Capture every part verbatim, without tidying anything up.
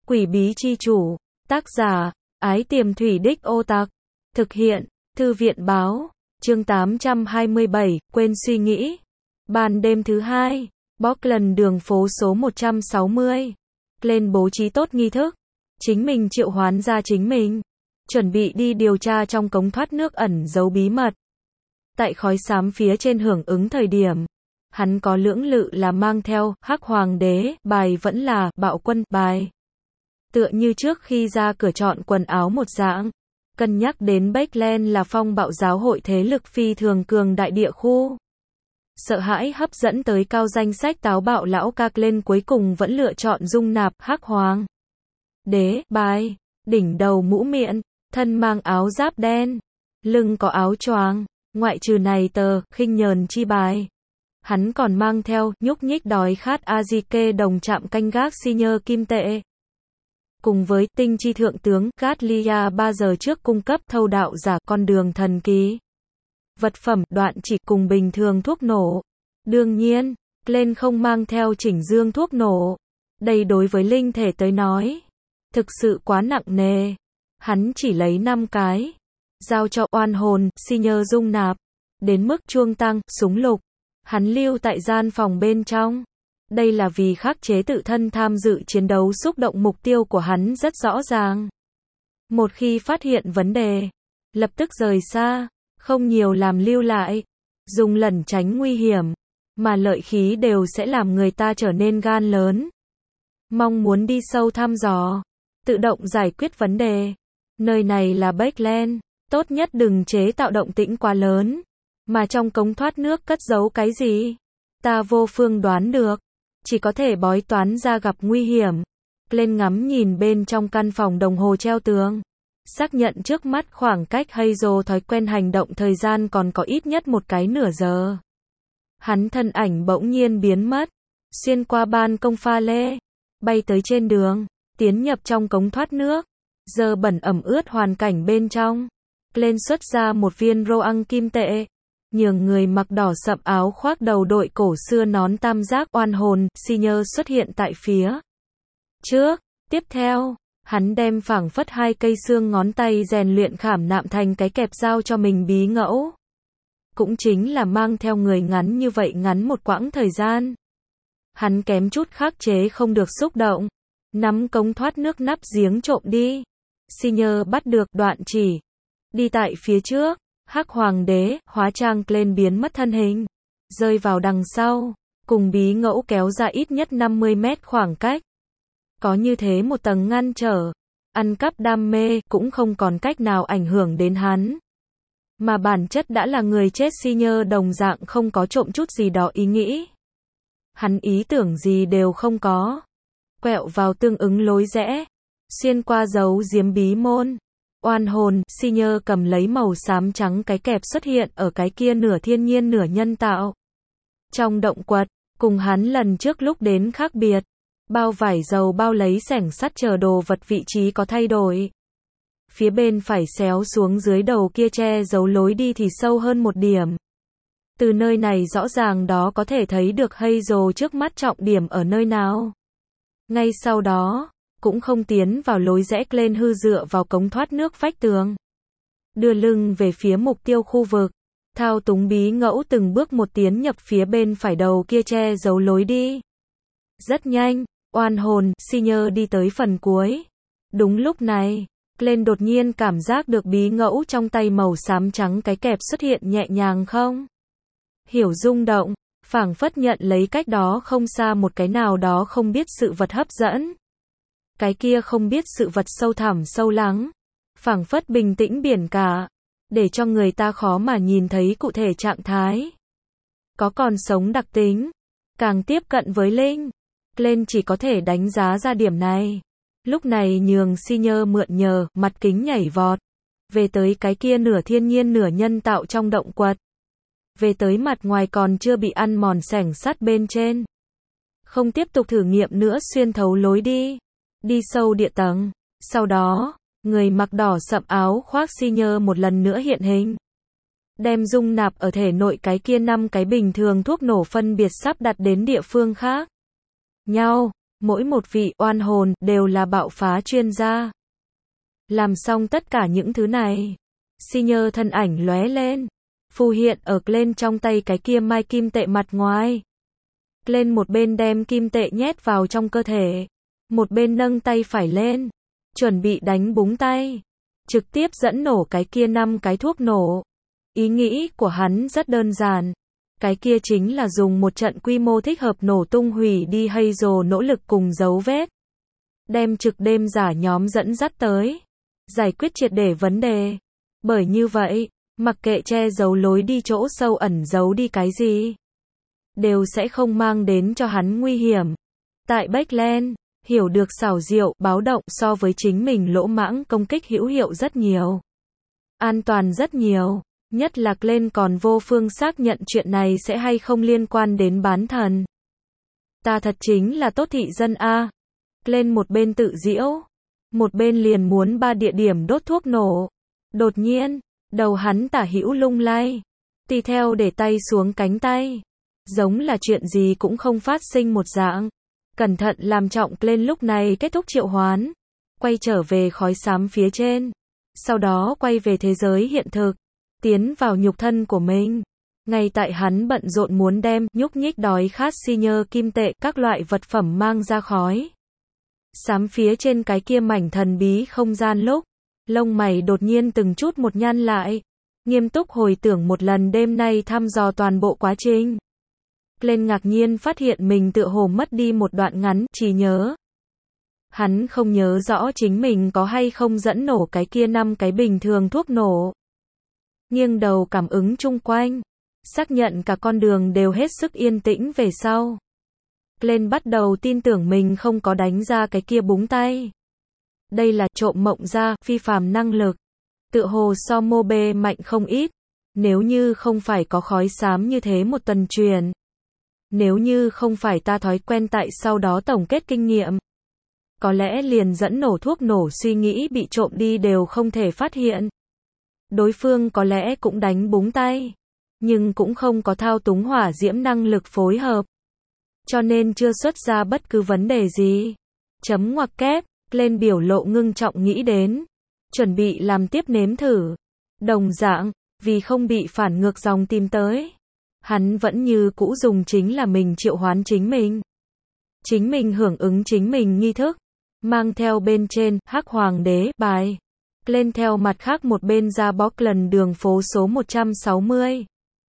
Quỷ bí chi chủ. Tác giả, Ái Tiềm Thủy Đích Ô Tặc. Thực hiện, Thư viện báo. Chương tám trăm hai mươi bảy, quên suy nghĩ. Ban đêm thứ hai, Portland đường phố số một trăm sáu mươi. Lên bố trí tốt nghi thức. Chính mình triệu hoán ra chính mình. Chuẩn bị đi điều tra trong cống thoát nước ẩn giấu bí mật. Tại khói xám phía trên hưởng ứng thời điểm. Hắn có lưỡng lự là mang theo Hắc Hoàng đế bài vẫn là Bạo quân bài. Tựa như trước khi ra cửa chọn quần áo một dạng. Cân nhắc đến Portland là phong bạo giáo hội thế lực phi thường cường đại địa khu. Sợ hãi hấp dẫn tới cao danh sách táo bạo lão Cạc lên cuối cùng vẫn lựa chọn dung nạp Hắc Hoàng đế bài, đỉnh đầu mũ miệng, thân mang áo giáp đen, lưng có áo choàng, ngoại trừ này tờ khinh nhờn chi bài. Hắn còn mang theo nhúc nhích đói khát Azike đồng trạm canh gác senior kim tệ. Cùng với tinh chi thượng tướng Gatlia ba giờ trước cung cấp thâu đạo giả con đường thần kỳ. Vật phẩm đoạn chỉ cùng bình thường thuốc nổ. Đương nhiên, lên không mang theo chỉnh dương thuốc nổ. Đây đối với linh thể tới nói, thực sự quá nặng nề. Hắn chỉ lấy năm cái. Giao cho oan hồn, senior dung nạp. Đến mức chuông tăng, súng lục. Hắn lưu tại gian phòng bên trong. Đây là vì khắc chế tự thân tham dự chiến đấu xúc động mục tiêu của hắn rất rõ ràng. Một khi phát hiện vấn đề, lập tức rời xa, không nhiều làm lưu lại, dùng lẩn tránh nguy hiểm, mà lợi khí đều sẽ làm người ta trở nên gan lớn. Mong muốn đi sâu thăm dò, tự động giải quyết vấn đề. Nơi này là Portland, tốt nhất đừng chế tạo động tĩnh quá lớn. Mà trong cống thoát nước cất giấu cái gì? Ta vô phương đoán được. Chỉ có thể bói toán ra gặp nguy hiểm. Lên ngắm nhìn bên trong căn phòng đồng hồ treo tường. Xác nhận trước mắt khoảng cách Hazel thói quen hành động thời gian còn có ít nhất một cái nửa giờ. Hắn thân ảnh bỗng nhiên biến mất. Xuyên qua ban công pha lê. Bay tới trên đường. Tiến nhập trong cống thoát nước. Giờ bẩn ẩm ướt hoàn cảnh bên trong. Lên xuất ra một viên rô ăn kim tệ. Nhường người mặc đỏ sậm áo khoác đầu đội cổ xưa nón tam giác oan hồn, senior xuất hiện tại phía trước. Tiếp theo, hắn đem phảng phất hai cây xương ngón tay rèn luyện khảm nạm thành cái kẹp dao cho mình bí ngẫu. Cũng chính là mang theo người ngắn như vậy ngắn một quãng thời gian. Hắn kém chút khắc chế không được xúc động. Nắm cống thoát nước nắp giếng trộm đi. Senior bắt được đoạn chỉ. Đi tại phía trước. Hắc Hoàng đế, hóa trang lên biến mất thân hình. Rơi vào đằng sau. Cùng bí ngẫu kéo ra ít nhất năm mươi mét khoảng cách. Có như thế một tầng ngăn trở. Ăn cắp đam mê cũng không còn cách nào ảnh hưởng đến hắn. Mà bản chất đã là người chết senior đồng dạng không có trộm chút gì đó ý nghĩ. Hắn ý tưởng gì đều không có. Quẹo vào tương ứng lối rẽ. Xuyên qua dấu giếm bí môn. Oan hồn, senior cầm lấy màu xám trắng cái kẹp xuất hiện ở cái kia nửa thiên nhiên nửa nhân tạo. Trong động quật, cùng hắn lần trước lúc đến khác biệt. Bao vải dầu bao lấy xẻng sắt chờ đồ vật vị trí có thay đổi. Phía bên phải xéo xuống dưới đầu kia che giấu lối đi thì sâu hơn một điểm. Từ nơi này rõ ràng đó có thể thấy được Hazel trước mắt trọng điểm ở nơi nào. Ngay sau đó, cũng không tiến vào lối rẽ lên hư dựa vào cống thoát nước vách tường. Đưa lưng về phía mục tiêu khu vực. Thao túng bí ngẫu từng bước một tiến nhập phía bên phải đầu kia che giấu lối đi. Rất nhanh, oan hồn, senior đi tới phần cuối. Đúng lúc này, lên đột nhiên cảm giác được bí ngẫu trong tay màu xám trắng cái kẹp xuất hiện nhẹ nhàng không? Hiểu rung động, phảng phất nhận lấy cách đó không xa một cái nào đó không biết sự vật hấp dẫn. Cái kia không biết sự vật sâu thẳm sâu lắng, phảng phất bình tĩnh biển cả, để cho người ta khó mà nhìn thấy cụ thể trạng thái. Có còn sống đặc tính, càng tiếp cận với linh, lên chỉ có thể đánh giá ra điểm này. Lúc này nhường senior mượn nhờ, mặt kính nhảy vọt, về tới cái kia nửa thiên nhiên nửa nhân tạo trong động quật. Về tới mặt ngoài còn chưa bị ăn mòn xẻng sắt bên trên. Không tiếp tục thử nghiệm nữa xuyên thấu lối đi. Đi sâu địa tầng. Sau đó, người mặc đỏ sậm áo khoác senior một lần nữa hiện hình. Đem dung nạp ở thể nội cái kia năm cái bình thường thuốc nổ phân biệt sắp đặt đến địa phương khác nhau. Mỗi một vị oan hồn đều là bạo phá chuyên gia. Làm xong tất cả những thứ này, Senior thân ảnh lóe lên, phù hiện ở lên trong tay cái kia mai kim tệ mặt ngoài. Lên một bên đem kim tệ nhét vào trong cơ thể, một bên nâng tay phải lên, chuẩn bị đánh búng tay, trực tiếp dẫn nổ cái kia năm cái thuốc nổ. Ý nghĩ của hắn rất đơn giản, cái kia chính là dùng một trận quy mô thích hợp nổ tung hủy đi Hazel nỗ lực cùng dấu vết. Đem trực đêm giả nhóm dẫn dắt tới, giải quyết triệt để vấn đề. Bởi như vậy, mặc kệ che giấu lối đi chỗ sâu ẩn giấu đi cái gì, đều sẽ không mang đến cho hắn nguy hiểm. Tại Backland, hiểu được xảo diệu, báo động so với chính mình lỗ mãng công kích hữu hiệu rất nhiều. An toàn rất nhiều, nhất là lên còn vô phương xác nhận chuyện này sẽ hay không liên quan đến bán thần. Ta thật chính là tốt thị dân a. Lên một bên tự giễu, một bên liền muốn ba địa điểm đốt thuốc nổ. Đột nhiên, đầu hắn tả hữu lung lay, tùy theo để tay xuống cánh tay, giống là chuyện gì cũng không phát sinh một dạng. Cẩn thận làm trọng lên lúc này kết thúc triệu hoán, quay trở về khói xám phía trên, sau đó quay về thế giới hiện thực, tiến vào nhục thân của mình. Ngay tại hắn bận rộn muốn đem nhúc nhích đói khát Senior kim tệ các loại vật phẩm mang ra khói xám phía trên cái kia mảnh thần bí không gian lúc, lông mày đột nhiên từng chút một nhăn lại, nghiêm túc hồi tưởng một lần đêm nay thăm dò toàn bộ quá trình. Lên ngạc nhiên phát hiện mình tựa hồ mất đi một đoạn ngắn trí nhớ. Hắn không nhớ rõ chính mình có hay không dẫn nổ cái kia năm cái bình thường thuốc nổ. Nghiêng đầu cảm ứng chung quanh, xác nhận cả con đường đều hết sức yên tĩnh về sau. Lên bắt đầu tin tưởng mình không có đánh ra cái kia búng tay. Đây là trộm mộng ra, phi phàm năng lực. Tựa hồ so Mobe mạnh không ít. Nếu như không phải có khói xám như thế một tuần truyền. Nếu như không phải ta thói quen tại sau đó tổng kết kinh nghiệm. Có lẽ liền dẫn nổ thuốc nổ suy nghĩ bị trộm đi đều không thể phát hiện. Đối phương có lẽ cũng đánh búng tay. Nhưng cũng không có thao túng hỏa diễm năng lực phối hợp. Cho nên chưa xuất ra bất cứ vấn đề gì. Chấm ngoặc kép, lên biểu lộ ngưng trọng nghĩ đến. Chuẩn bị làm tiếp nếm thử. Đồng dạng, vì không bị phản ngược dòng tìm tới. Hắn vẫn như cũ dùng chính là mình triệu hoán chính mình. Chính mình hưởng ứng chính mình nghi thức. Mang theo bên trên, Hắc Hoàng đế, bài. Lên theo mặt khác một bên ra bóc lần đường phố số một trăm sáu mươi.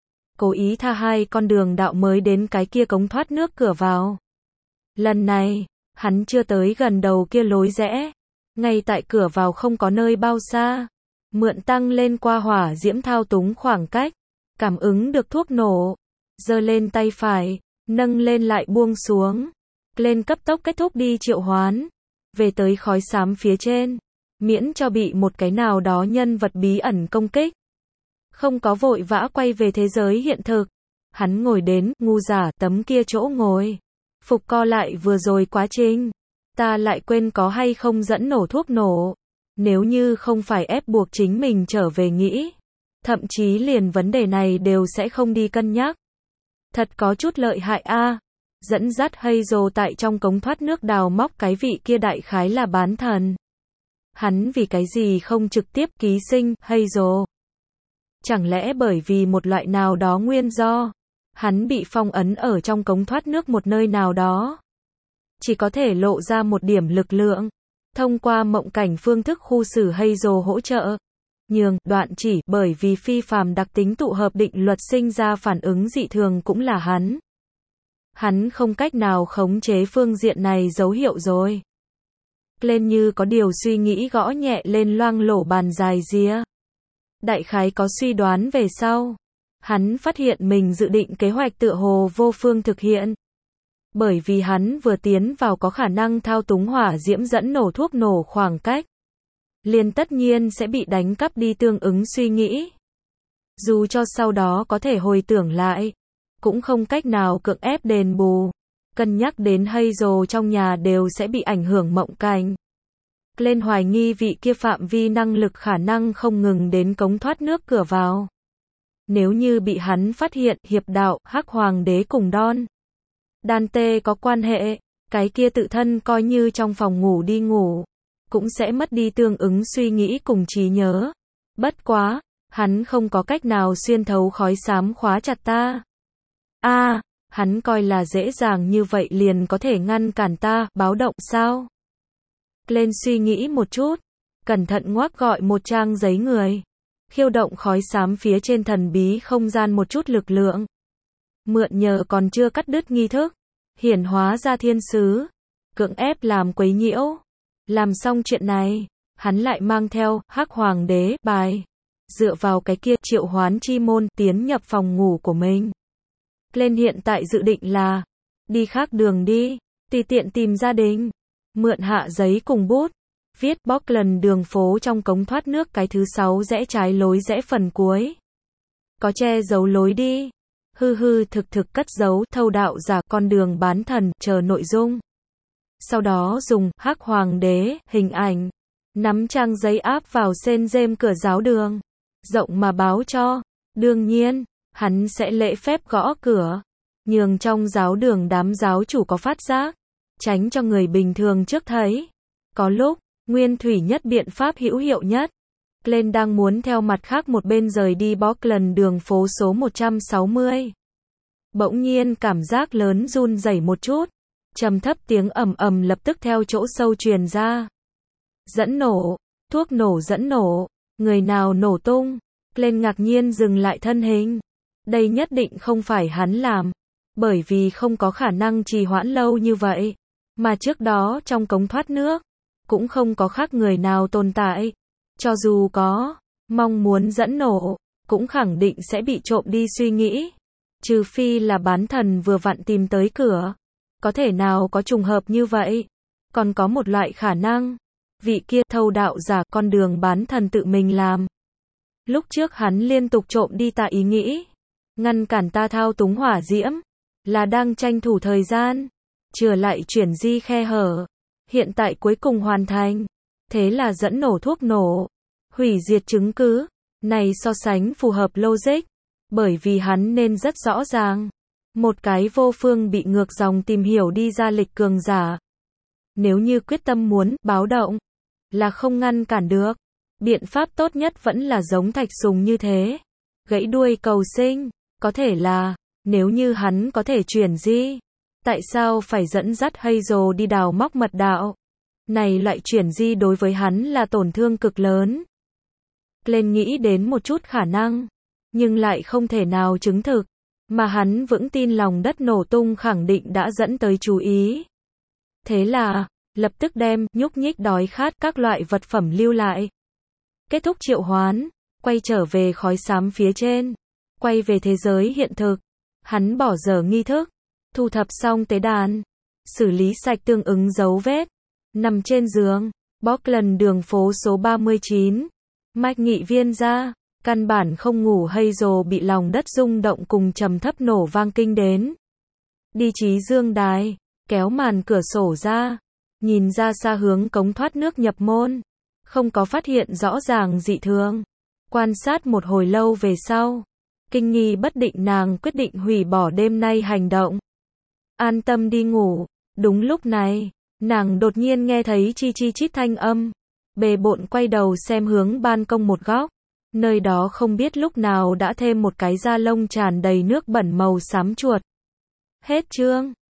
Cố ý tha hai con đường đạo mới đến cái kia cống thoát nước cửa vào. Lần này, hắn chưa tới gần đầu kia lối rẽ. Ngay tại cửa vào không có nơi bao xa. Mượn tăng lên qua hỏa diễm thao túng khoảng cách. Cảm ứng được thuốc nổ. Giơ lên tay phải, nâng lên lại buông xuống. Lên cấp tốc kết thúc đi triệu hoán. Về tới khói xám phía trên. Miễn cho bị một cái nào đó nhân vật bí ẩn công kích. Không có vội vã quay về thế giới hiện thực. Hắn ngồi đến, ngu giả, tấm kia chỗ ngồi. Phục co lại vừa rồi quá trình. Ta lại quên có hay không dẫn nổ thuốc nổ. Nếu như không phải ép buộc chính mình trở về nghĩ. Thậm chí liền vấn đề này đều sẽ không đi cân nhắc. Thật có chút lợi hại a. Dẫn dắt Hazel tại trong cống thoát nước đào móc cái vị kia đại khái là bán thần. Hắn vì cái gì không trực tiếp ký sinh Hazel? Chẳng lẽ bởi vì một loại nào đó nguyên do, hắn bị phong ấn ở trong cống thoát nước một nơi nào đó. Chỉ có thể lộ ra một điểm lực lượng, thông qua mộng cảnh phương thức khu xử Hazel hỗ trợ. Nhường, đoạn chỉ, bởi vì phi phàm đặc tính tụ hợp định luật sinh ra phản ứng dị thường cũng là hắn. Hắn không cách nào khống chế phương diện này dấu hiệu rồi. Lên như có điều suy nghĩ gõ nhẹ lên loang lổ bàn dài ria. Đại khái có suy đoán về sau. Hắn phát hiện mình dự định kế hoạch tựa hồ vô phương thực hiện. Bởi vì hắn vừa tiến vào có khả năng thao túng hỏa diễm dẫn nổ thuốc nổ khoảng cách. Liền tất nhiên sẽ bị đánh cắp đi tương ứng suy nghĩ. Dù cho sau đó có thể hồi tưởng lại. Cũng không cách nào cưỡng ép đền bù. Cân nhắc đến Hazel trong nhà đều sẽ bị ảnh hưởng mộng cảnh. Lên hoài nghi vị kia phạm vi năng lực khả năng không ngừng đến cống thoát nước cửa vào. Nếu như bị hắn phát hiện, hiệp đạo, Hắc Hoàng đế cùng Don Dante có quan hệ, cái kia tự thân coi như trong phòng ngủ đi ngủ, cũng sẽ mất đi tương ứng suy nghĩ cùng trí nhớ. Bất quá, hắn không có cách nào xuyên thấu khói xám khóa chặt ta. A, à, hắn coi là dễ dàng như vậy liền có thể ngăn cản ta, báo động sao? Lên suy nghĩ một chút, cẩn thận ngoác gọi một trang giấy người, khiêu động khói xám phía trên thần bí không gian một chút lực lượng. Mượn nhờ còn chưa cắt đứt nghi thức, hiển hóa ra thiên sứ, cưỡng ép làm quấy nhiễu. Làm xong chuyện này, hắn lại mang theo Hắc Hoàng đế bài, dựa vào cái kia triệu hoán chi môn tiến nhập phòng ngủ của mình. Lên hiện tại dự định là đi khác đường đi, tùy tiện tìm gia đình, mượn hạ giấy cùng bút, viết Bockland đường phố trong cống thoát nước cái thứ sáu rẽ trái lối rẽ phần cuối. Có che giấu lối đi. Hư hư thực thực cất giấu thâu đạo giả con đường bán thần chờ nội dung. Sau đó dùng Hắc Hoàng đế hình ảnh, nắm trang giấy áp vào sên rêm cửa giáo đường, rộng mà báo cho. Đương nhiên, hắn sẽ lễ phép gõ cửa, nhường trong giáo đường đám giáo chủ có phát giác, tránh cho người bình thường trước thấy. Có lúc, nguyên thủy nhất biện pháp hữu hiệu nhất. Glenn đang muốn theo mặt khác một bên rời đi Bockland đường phố số một trăm sáu mươi. Bỗng nhiên cảm giác lớn run rẩy một chút, trầm thấp tiếng ầm ầm lập tức theo chỗ sâu truyền ra. Dẫn nổ, thuốc nổ dẫn nổ, người nào nổ tung? Glenn ngạc nhiên dừng lại thân hình. Đây nhất định không phải hắn làm, bởi vì không có khả năng trì hoãn lâu như vậy, mà trước đó trong cống thoát nước cũng không có khác người nào tồn tại. Cho dù có mong muốn dẫn nổ, cũng khẳng định sẽ bị trộm đi suy nghĩ. Trừ phi là bán thần vừa vặn tìm tới cửa. Có thể nào có trùng hợp như vậy? Còn có một loại khả năng, vị kia thâu đạo giả con đường bán thần tự mình làm. Lúc trước hắn liên tục trộm đi ta ý nghĩ, ngăn cản ta thao túng hỏa diễm, là đang tranh thủ thời gian, chừa lại chuyển di khe hở. Hiện tại cuối cùng hoàn thành. Thế là dẫn nổ thuốc nổ, hủy diệt chứng cứ. Này so sánh phù hợp logic, bởi vì hắn nên rất rõ ràng. Một cái vô phương bị ngược dòng tìm hiểu đi ra lịch cường giả. Nếu như quyết tâm muốn báo động, là không ngăn cản được. Biện pháp tốt nhất vẫn là giống Thạch Sùng như thế. Gãy đuôi cầu sinh, có thể là, nếu như hắn có thể chuyển di, tại sao phải dẫn dắt Hazel đi đào móc mật đạo? Này loại chuyển di đối với hắn là tổn thương cực lớn. Glenn nghĩ đến một chút khả năng, nhưng lại không thể nào chứng thực, mà hắn vững tin lòng đất nổ tung khẳng định đã dẫn tới chú ý. Thế là, lập tức đem nhúc nhích đói khát các loại vật phẩm lưu lại. Kết thúc triệu hoán, quay trở về khói xám phía trên, quay về thế giới hiện thực. Hắn bỏ dở nghi thức, thu thập xong tế đàn, xử lý sạch tương ứng dấu vết. Nằm trên giường, Bockland đường phố số ba mươi chín. Mạch nghị viên ra, căn bản không ngủ Hazel bị lòng đất rung động cùng trầm thấp nổ vang kinh đến. Đi trí dương đài, kéo màn cửa sổ ra, nhìn ra xa hướng cống thoát nước nhập môn, không có phát hiện rõ ràng dị thường. Quan sát một hồi lâu về sau, kinh nghi bất định nàng quyết định hủy bỏ đêm nay hành động. An tâm đi ngủ. Đúng lúc này, nàng đột nhiên nghe thấy chi chi chít thanh âm. Bề bộn quay đầu xem hướng ban công một góc. Nơi đó không biết lúc nào đã thêm một cái da lông tràn đầy nước bẩn màu xám chuột. Hết chương.